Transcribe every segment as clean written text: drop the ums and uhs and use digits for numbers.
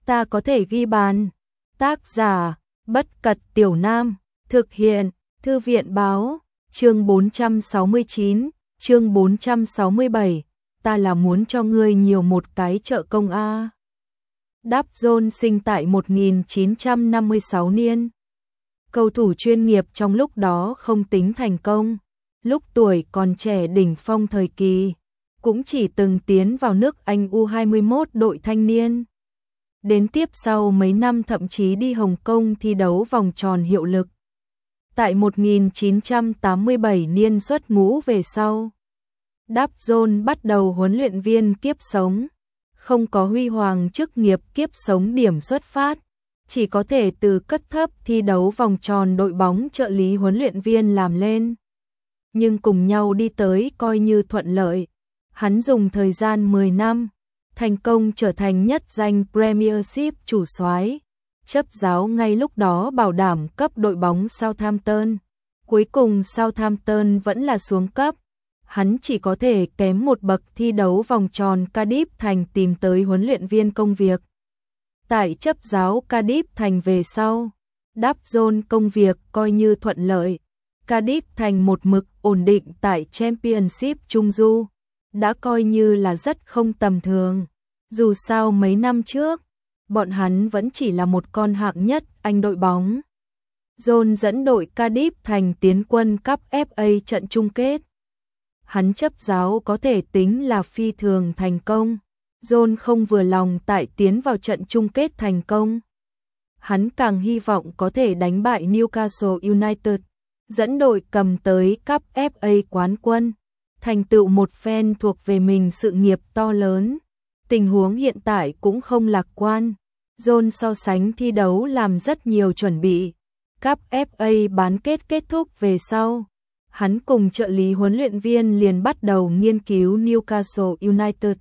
ta có thể ghi bàn. Tác giả, Bất Cật Tiểu Nam, thực hiện, Thư viện Báo, chương 469, chương 467, ta là muốn cho ngươi nhiều một cái trợ công a. Đáp John sinh tại 1956 niên. Cầu thủ chuyên nghiệp trong lúc đó không tính thành công, lúc tuổi còn trẻ đỉnh phong thời kỳ, cũng chỉ từng tiến vào nước Anh U21 đội thanh niên. Đến tiếp sau mấy năm thậm chí đi Hồng Kông thi đấu vòng tròn hiệu lực. Tại 1987 niên xuất ngũ về sau, Đáp John bắt đầu huấn luyện viên kiếp sống, không có huy hoàng chức nghiệp kiếp sống điểm xuất phát, chỉ có thể từ cấp thấp thi đấu vòng tròn đội bóng trợ lý huấn luyện viên làm lên. Nhưng cùng nhau đi tới coi như thuận lợi, hắn dùng thời gian 10 năm, thành công trở thành nhất danh Premiership chủ soái, chấp giáo ngay lúc đó bảo đảm cấp đội bóng Southampton. Cuối cùng Southampton vẫn là xuống cấp, hắn chỉ có thể kém một bậc thi đấu vòng tròn Cardiff Thành tìm tới huấn luyện viên công việc. Tại chấp giáo Cardiff Thành về sau, Đáp John công việc coi như thuận lợi. Cardiff Thành một mực ổn định tại Championship Trung Du, đã coi như là rất không tầm thường. Dù sao mấy năm trước, bọn hắn vẫn chỉ là một con hạng nhất Anh đội bóng. John dẫn đội Cardiff Thành tiến quân cúp FA trận chung kết. Hắn chấp giáo có thể tính là phi thường thành công. John không vừa lòng tại tiến vào trận chung kết thành công. Hắn càng hy vọng có thể đánh bại Newcastle United, dẫn đội cầm tới cúp FA quán quân, thành tựu một phen thuộc về mình sự nghiệp to lớn. Tình huống hiện tại cũng không lạc quan. John so sánh thi đấu làm rất nhiều chuẩn bị. Cúp FA bán kết kết thúc về sau, hắn cùng trợ lý huấn luyện viên liền bắt đầu nghiên cứu Newcastle United.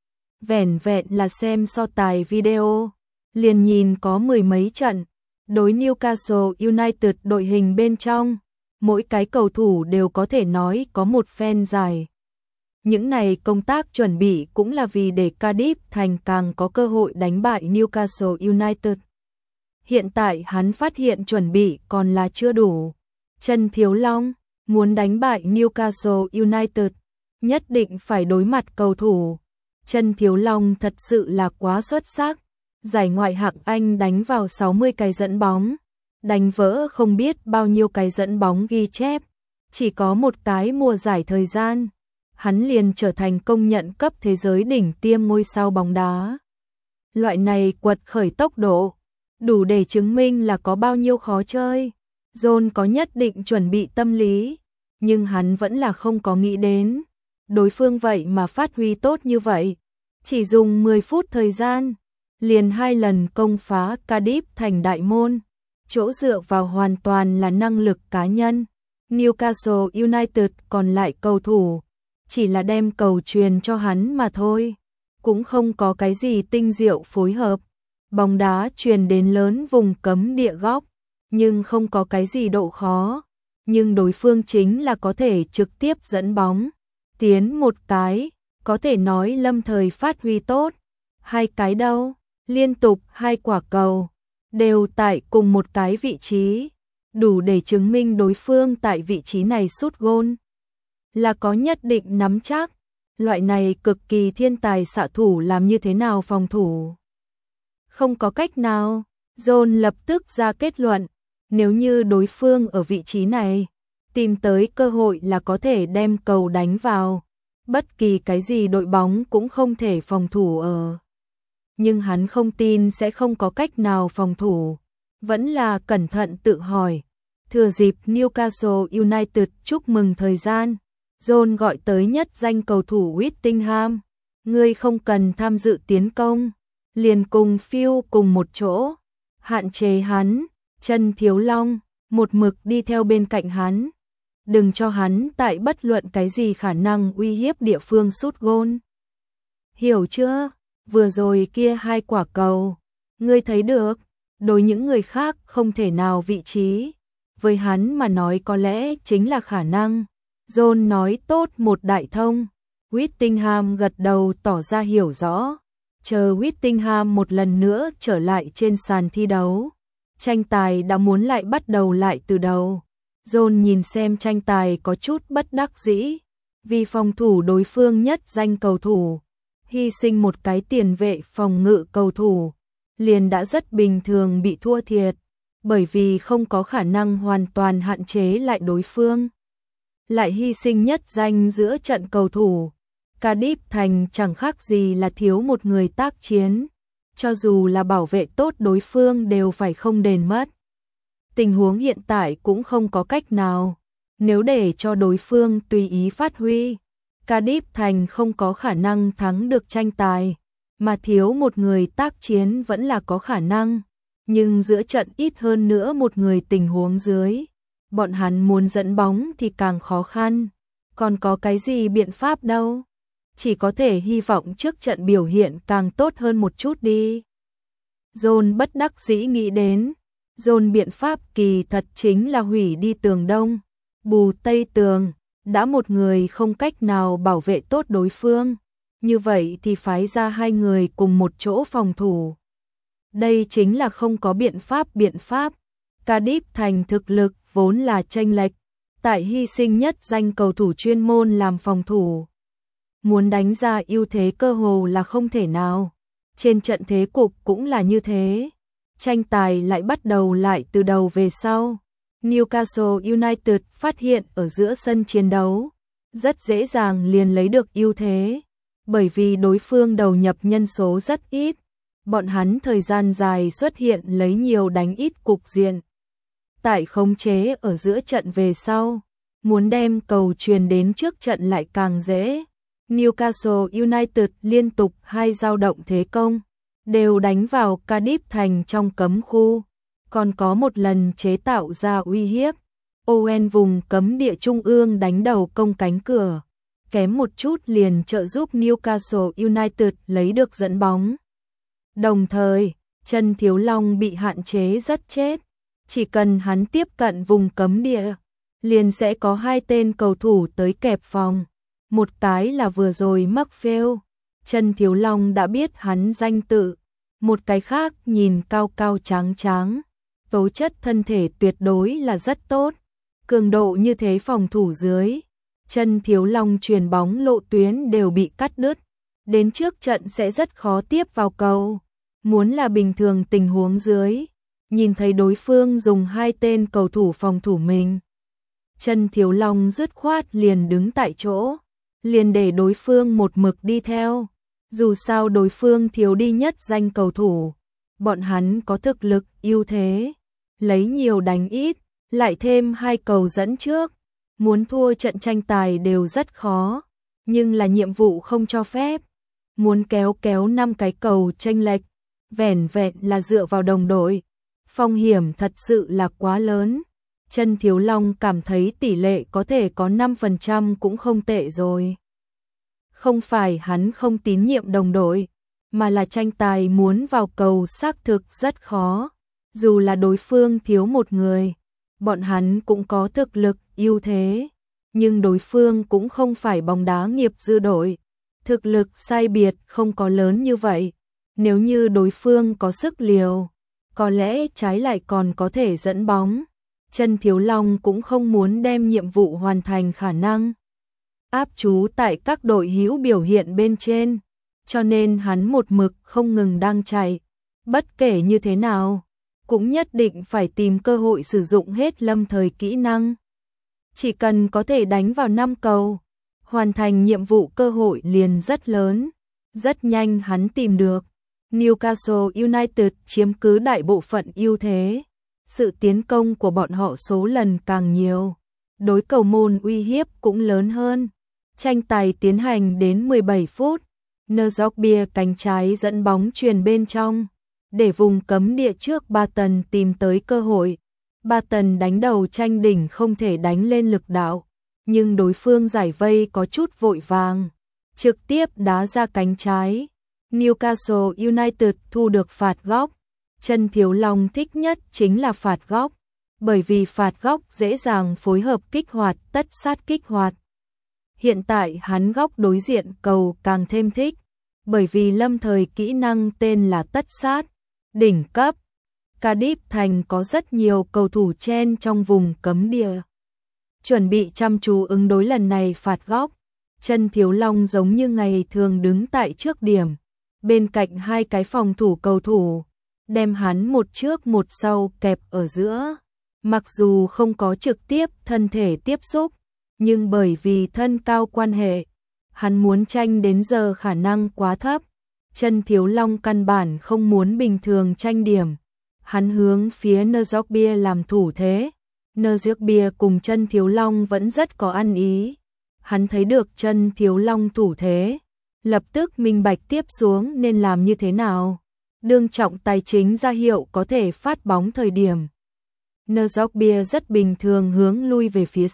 Vẻn vẹn là xem so tài video, liền nhìn có mười mấy trận. Đối Newcastle United đội hình bên trong, mỗi cái cầu thủ đều có thể nói có một phen dài. Những này công tác chuẩn bị cũng là vì để Cardiff Thành càng có cơ hội đánh bại Newcastle United. Hiện tại hắn phát hiện chuẩn bị còn là chưa đủ. Trần Thiếu Long muốn đánh bại Newcastle United, nhất định phải đối mặt cầu thủ. Trần Thiếu Long thật sự là quá xuất sắc. Giải ngoại hạng Anh đánh vào 60 cái dẫn bóng, đánh vỡ không biết bao nhiêu cái dẫn bóng ghi chép. Chỉ có một cái mùa giải thời gian, hắn liền trở thành công nhận cấp thế giới đỉnh tiêm ngôi sao bóng đá. Loại này quật khởi tốc độ, đủ để chứng minh là có bao nhiêu khó chơi. John có nhất định chuẩn bị tâm lý, nhưng hắn vẫn là không có nghĩ đến. Đối phương vậy mà phát huy tốt như vậy, chỉ dùng 10 phút thời gian, liền 2 lần công phá Cardiff Thành đại môn, chỗ dựa vào hoàn toàn là năng lực cá nhân. Newcastle United còn lại cầu thủ, chỉ là đem cầu truyền cho hắn mà thôi, cũng không có cái gì tinh diệu phối hợp. Bóng đá truyền đến lớn vùng cấm địa góc, nhưng không có cái gì độ khó, nhưng đối phương chính là có thể trực tiếp dẫn bóng, tiến một cái, có thể nói lâm thời phát huy tốt. 2 cái đâu, liên tục 2 quả cầu, đều tại cùng một cái vị trí, đủ để chứng minh đối phương tại vị trí này sút gôn là có nhất định nắm chắc. Loại này cực kỳ thiên tài xạ thủ làm như thế nào phòng thủ? Không có cách nào. John lập tức ra kết luận, nếu như đối phương ở vị trí này, tìm tới cơ hội là có thể đem cầu đánh vào. Bất kỳ cái gì đội bóng cũng không thể phòng thủ ở. Nhưng hắn không tin sẽ không có cách nào phòng thủ. Vẫn là cẩn thận tự hỏi. Thừa dịp Newcastle United chúc mừng thời gian, John gọi tới nhất danh cầu thủ Whittingham. Ngươi không cần tham dự tiến công, liền cùng Phil cùng một chỗ, hạn chế hắn. Trần Thiếu Long một mực đi theo bên cạnh hắn, đừng cho hắn tại bất luận cái gì khả năng uy hiếp địa phương sút gôn. Hiểu chưa? Vừa rồi kia 2 quả cầu, ngươi thấy được, đối những người khác không thể nào vị trí, với hắn mà nói có lẽ chính là khả năng. John nói tốt một đại thông. Whittingham gật đầu tỏ ra hiểu rõ. chờ Whittingham một lần nữa trở lại trên sàn thi đấu. Tranh tài đã muốn lại bắt đầu lại từ đầu. John nhìn xem tranh tài có chút bất đắc dĩ, vì phòng thủ đối phương nhất danh cầu thủ, hy sinh một cái tiền vệ phòng ngự cầu thủ, liền đã rất bình thường bị thua thiệt, bởi vì không có khả năng hoàn toàn hạn chế lại đối phương. Lại hy sinh nhất danh giữa trận cầu thủ, Cardiff thành chẳng khác gì là thiếu một người tác chiến, cho dù là bảo vệ tốt đối phương đều phải không đền mất. Tình huống hiện tại cũng không có cách nào, nếu để cho đối phương tùy ý phát huy, Cardiff thành không có khả năng thắng được tranh tài, mà thiếu một người tác chiến vẫn là có khả năng, nhưng giữa trận ít hơn nữa một người tình huống dưới, bọn hắn muốn dẫn bóng thì càng khó khăn, còn có cái gì biện pháp đâu, chỉ có thể hy vọng trước trận biểu hiện càng tốt hơn một chút đi. John bất đắc dĩ nghĩ đến, John biện pháp kỳ thật chính là hủy đi tường đông, bù tây tường, đã một người không cách nào bảo vệ tốt đối phương, như vậy thì phái ra hai người cùng một chỗ phòng thủ. Đây chính là không có biện pháp. Cardiff thành thực lực vốn là chênh lệch, tại hy sinh nhất danh cầu thủ chuyên môn làm phòng thủ. Muốn đánh ra ưu thế cơ hồ là không thể nào. Trên trận thế cục cũng là như thế. Tranh tài lại bắt đầu lại từ đầu về sau. Newcastle United phát hiện ở giữa sân chiến đấu, rất dễ dàng liền lấy được ưu thế, bởi vì đối phương đầu nhập nhân số rất ít, bọn hắn thời gian dài xuất hiện lấy nhiều đánh ít cục diện. Tại khống chế ở giữa trận về sau, muốn đem cầu truyền đến trước trận lại càng dễ. Newcastle United liên tục hai dao động thế công, đều đánh vào Cardiff thành trong cấm khu, còn có một lần chế tạo ra uy hiếp. Owen vùng cấm địa trung ương đánh đầu công cánh cửa, kém một chút liền trợ giúp Newcastle United lấy được dẫn bóng. Đồng thời, Trần Thiếu Long bị hạn chế rất chết, chỉ cần hắn tiếp cận vùng cấm địa, liền sẽ có hai tên cầu thủ tới kẹp phòng. Một cái là vừa rồi Markfield, Trần Thiếu Long đã biết hắn danh tự, một cái khác nhìn cao cao trắng trắng, tố chất thân thể tuyệt đối là rất tốt, cường độ như thế phòng thủ dưới, Trần Thiếu Long truyền bóng lộ tuyến đều bị cắt đứt, đến trước trận sẽ rất khó tiếp vào cầu. Muốn là bình thường tình huống dưới, nhìn thấy đối phương dùng hai tên cầu thủ phòng thủ mình, Trần Thiếu Long dứt khoát liền đứng tại chỗ, liền để đối phương một mực đi theo. Dù sao đối phương thiếu đi nhất danh cầu thủ, bọn hắn có thực lực ưu thế, lấy nhiều đánh ít, lại thêm hai cầu dẫn trước, muốn thua trận tranh tài đều rất khó, nhưng là nhiệm vụ không cho phép. Muốn kéo 5 cái cầu chênh lệch, vẻn vẹn là dựa vào đồng đội, phong hiểm thật sự là quá lớn. Trần Thiếu Long cảm thấy tỷ lệ có thể có 5% cũng không tệ rồi. Không phải hắn không tín nhiệm đồng đội, mà là tranh tài muốn vào cầu xác thực rất khó. Dù là đối phương thiếu một người, bọn hắn cũng có thực lực ưu thế, nhưng đối phương cũng không phải bóng đá nghiệp dư đội, thực lực sai biệt không có lớn như vậy. Nếu như đối phương có sức liều, có lẽ trái lại còn có thể dẫn bóng. Trần Thiếu Long cũng không muốn đem nhiệm vụ hoàn thành khả năng áp chú tại các đội hữu biểu hiện bên trên, cho nên hắn một mực không ngừng đang chạy, bất kể như thế nào, cũng nhất định phải tìm cơ hội sử dụng hết lâm thời kỹ năng. Chỉ cần có thể đánh vào 5 cầu, hoàn thành nhiệm vụ cơ hội liền rất lớn, rất nhanh hắn tìm được. Newcastle United chiếm cứ đại bộ phận ưu thế, sự tiến công của bọn họ số lần càng nhiều, đối cầu môn uy hiếp cũng lớn hơn. Tranh tài tiến hành đến 17 phút, Nzogbia cánh trái dẫn bóng truyền bên trong, để vùng cấm địa trước Barton tìm tới cơ hội. Barton đánh đầu tranh đỉnh không thể đánh lên lực đạo, nhưng đối phương giải vây có chút vội vàng, trực tiếp đá ra cánh trái. Newcastle United thu được phạt góc. Trần Thiếu Long thích nhất chính là phạt góc, bởi vì phạt góc dễ dàng phối hợp kích hoạt tất sát kích hoạt. Hiện tại hắn góc đối diện cầu càng thêm thích, bởi vì lâm thời kỹ năng tên là tất sát, đỉnh cấp. Cardiff thành có rất nhiều cầu thủ chen trong vùng cấm địa. Chuẩn bị chăm chú ứng đối lần này phạt góc. Chân Thiếu Long giống như ngày thường đứng tại trước điểm, bên cạnh hai cái phòng thủ cầu thủ, đem hắn một trước một sau kẹp ở giữa. Mặc dù không có trực tiếp thân thể tiếp xúc, nhưng bởi vì thân cao quan hệ, hắn muốn tranh đến giờ khả năng quá thấp. Chân Thiếu Long căn bản không muốn bình thường tranh điểm. Hắn hướng phía Nzogbia làm thủ thế. Nzogbia cùng Chân Thiếu Long vẫn rất có ăn ý. Hắn thấy được Chân Thiếu Long thủ thế, lập tức minh bạch tiếp xuống nên làm như thế nào. Đương trọng tài chính ra hiệu có thể phát bóng thời điểm, Nzogbia rất bình thường hướng lui về phía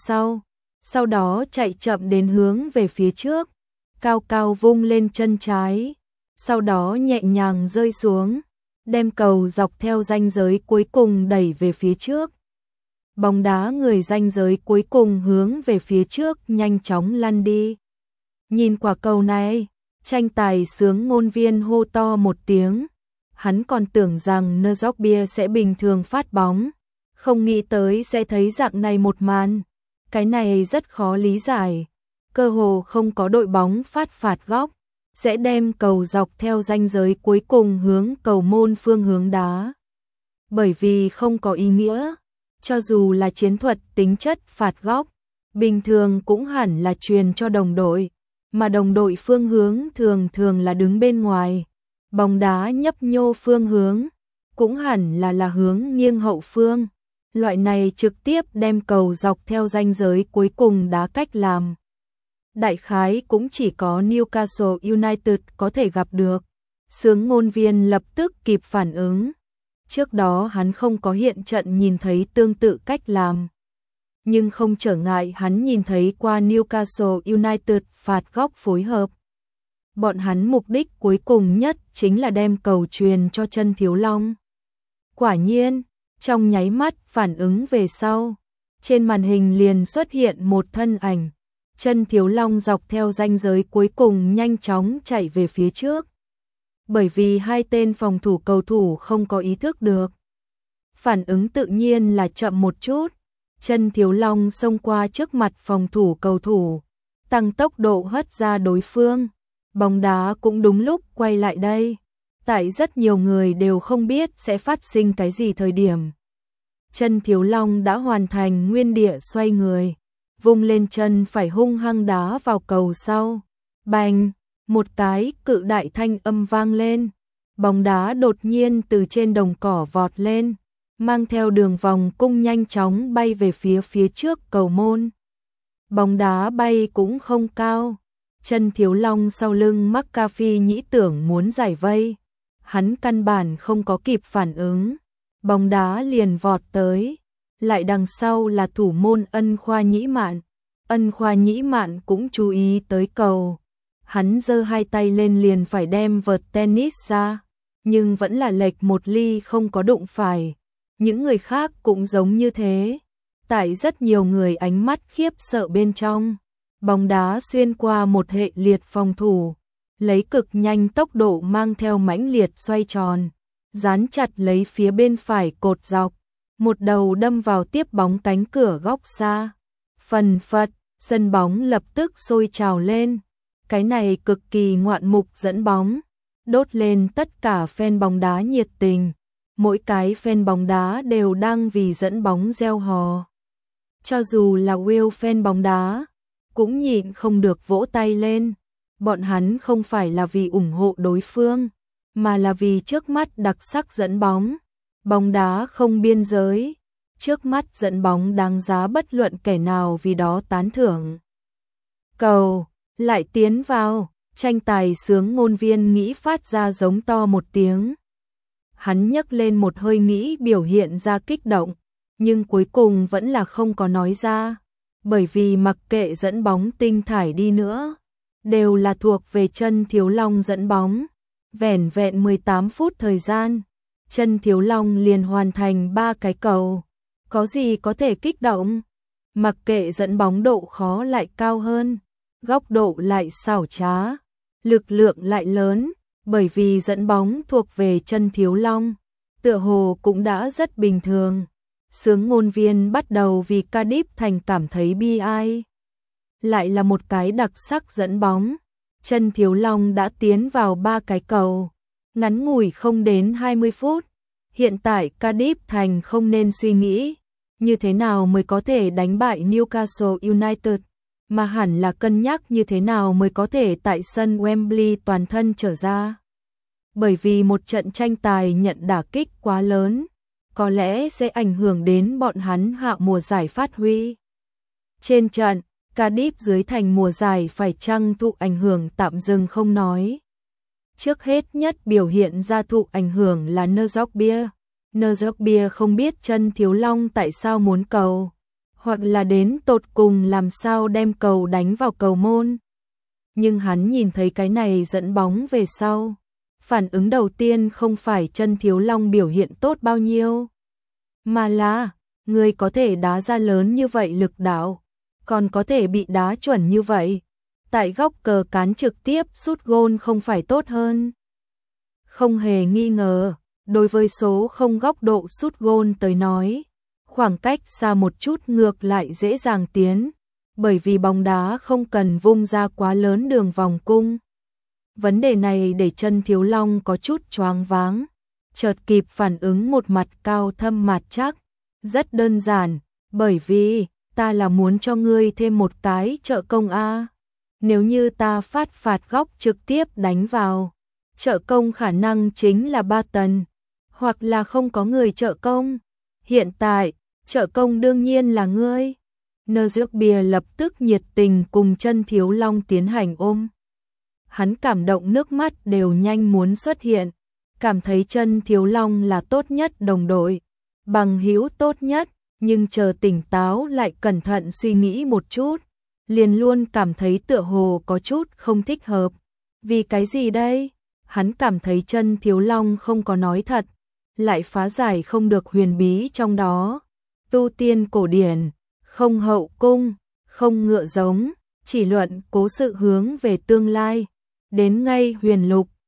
sau đó chạy chậm đến hướng về phía trước, cao cao vung lên chân trái, sau đó nhẹ nhàng rơi xuống, đem cầu dọc theo ranh giới cuối cùng đẩy về phía trước. Bóng đá người ranh giới cuối cùng hướng về phía trước nhanh chóng lăn đi. Nhìn quả cầu này, tranh tài sướng ngôn viên hô to một tiếng. Hắn còn tưởng rằng Nzogbia sẽ bình thường phát bóng, không nghĩ tới sẽ thấy dạng này một màn. Cái này rất khó lý giải. Cơ hồ không có đội bóng phát phạt góc, sẽ đem cầu dọc theo ranh giới cuối cùng hướng cầu môn phương hướng đá. Bởi vì không có ý nghĩa, cho dù là chiến thuật tính chất phạt góc, bình thường cũng hẳn là truyền cho đồng đội, mà đồng đội phương hướng thường thường là đứng bên ngoài. Bóng đá nhấp nhô phương hướng, cũng hẳn là hướng nghiêng hậu phương. Loại này trực tiếp đem cầu dọc theo ranh giới cuối cùng đá cách làm. Đại khái cũng chỉ có Newcastle United có thể gặp được. Sướng ngôn viên lập tức kịp phản ứng. Trước đó hắn không có hiện trận nhìn thấy tương tự cách làm. Nhưng không trở ngại hắn nhìn thấy qua Newcastle United phạt góc phối hợp. Bọn hắn mục đích cuối cùng nhất chính là đem cầu truyền cho Chân Thiếu Long. Quả nhiên, trong nháy mắt phản ứng về sau, trên màn hình liền xuất hiện một thân ảnh. Chân Thiếu Long dọc theo ranh giới cuối cùng nhanh chóng chạy về phía trước. Bởi vì hai tên phòng thủ cầu thủ không có ý thức được. Phản ứng tự nhiên là chậm một chút. Chân Thiếu Long xông qua trước mặt phòng thủ cầu thủ, tăng tốc độ hất ra đối phương. Bóng đá cũng đúng lúc quay lại đây. Tại rất nhiều người đều không biết sẽ phát sinh cái gì thời điểm. Chân Thiếu Long đã hoàn thành nguyên địa xoay người, vung lên chân phải hung hăng đá vào cầu sau. Bành, một cái cự đại thanh âm vang lên. Bóng đá đột nhiên từ trên đồng cỏ vọt lên, mang theo đường vòng cung nhanh chóng bay về phía trước cầu môn. Bóng đá bay cũng không cao. Chân Thiếu Long sau lưng McCarthy nhĩ tưởng muốn giải vây. Hắn căn bản không có kịp phản ứng. Bóng đá liền vọt tới. Lại đằng sau là thủ môn Ân Khoa Nhĩ Mạn. Ân Khoa Nhĩ Mạn cũng chú ý tới cầu. Hắn giơ hai tay lên liền phải đem vợt tennis ra. Nhưng vẫn là lệch một ly không có đụng phải. Những người khác cũng giống như thế. Tại rất nhiều người ánh mắt khiếp sợ bên trong. Bóng đá xuyên qua một hệ liệt phòng thủ, lấy cực nhanh tốc độ mang theo mãnh liệt xoay tròn, dán chặt lấy phía bên phải cột dọc, một đầu đâm vào tiếp bóng cánh cửa góc xa. Phần phật, sân bóng lập tức sôi trào lên. Cái này cực kỳ ngoạn mục dẫn bóng, đốt lên tất cả fan bóng đá nhiệt tình. Mỗi cái fan bóng đá đều đang vì dẫn bóng reo hò. Cho dù là Will fan bóng đá, cũng nhịn không được vỗ tay lên. Bọn hắn không phải là vì ủng hộ đối phương, mà là vì trước mắt đặc sắc dẫn bóng. Bóng đá không biên giới, trước mắt dẫn bóng đáng giá bất luận kẻ nào vì đó tán thưởng. Cầu, lại tiến vào, tranh tài sướng ngôn viên nghĩ phát ra giống to một tiếng. Hắn nhấc lên một hơi nghĩ biểu hiện ra kích động, nhưng cuối cùng vẫn là không có nói ra. Bởi vì mặc kệ dẫn bóng tinh thải đi nữa, đều là thuộc về Chân Thiếu Long dẫn bóng. Vẻn vẹn 18 phút thời gian, Chân Thiếu Long liền hoàn thành 3 cái cầu. Có gì có thể kích động? Mặc kệ dẫn bóng độ khó lại cao hơn, góc độ lại xảo trá, lực lượng lại lớn, bởi vì dẫn bóng thuộc về chân Thiếu Long, tựa hồ cũng đã rất bình thường. Xướng ngôn viên bắt đầu vì Cardiff Thành cảm thấy bi ai. Lại là một cái đặc sắc dẫn bóng, chân Thiếu Long đã tiến vào 3 cái cầu, ngắn ngủi không đến 20 phút. Hiện tại Cardiff Thành không nên suy nghĩ như thế nào mới có thể đánh bại Newcastle United, mà hẳn là cân nhắc như thế nào mới có thể tại sân Wembley toàn thân trở ra. Bởi vì một trận tranh tài nhận đả kích quá lớn, có lẽ sẽ ảnh hưởng đến bọn hắn hạ mùa giải phát huy. Trên trận, Cardiff dưới thành mùa giải phải chăng thụ ảnh hưởng tạm dừng không nói. Trước hết nhất biểu hiện ra thụ ảnh hưởng là Nerzokbia. Nerzokbia không biết chân Thiếu Long tại sao muốn cầu, hoặc là đến tột cùng làm sao đem cầu đánh vào cầu môn. Nhưng hắn nhìn thấy cái này dẫn bóng về sau. Phản ứng đầu tiên không phải chân Thiếu Long biểu hiện tốt bao nhiêu, mà là, người có thể đá ra lớn như vậy lực đạo, còn có thể bị đá chuẩn như vậy. Tại góc cờ cán trực tiếp sút gôn không phải tốt hơn. Không hề nghi ngờ, đối với số không góc độ sút gôn tới nói, khoảng cách xa một chút ngược lại dễ dàng tiến, bởi vì bóng đá không cần vung ra quá lớn đường vòng cung. Vấn đề này để chân Thiếu Long có chút choáng váng, chợt kịp phản ứng một mặt cao thâm mặt chắc, rất đơn giản, bởi vì ta là muốn cho ngươi thêm một cái trợ công a. Nếu như ta phát phạt góc trực tiếp đánh vào, trợ công khả năng chính là Barton, hoặc là không có người trợ công. Hiện tại, trợ công đương nhiên là ngươi. Nerzokbia lập tức nhiệt tình cùng chân Thiếu Long tiến hành ôm. Hắn cảm động nước mắt đều nhanh muốn xuất hiện, cảm thấy chân Thiếu Long là tốt nhất đồng đội, bằng hữu tốt nhất, nhưng chờ tỉnh táo lại cẩn thận suy nghĩ một chút, liền luôn cảm thấy tựa hồ có chút không thích hợp. Vì cái gì đây? Hắn cảm thấy chân Thiếu Long không có nói thật, lại phá giải không được huyền bí trong đó. Tu tiên cổ điển, không hậu cung, không ngựa giống, chỉ luận cố sự hướng về tương lai. Đến ngay huyền lục,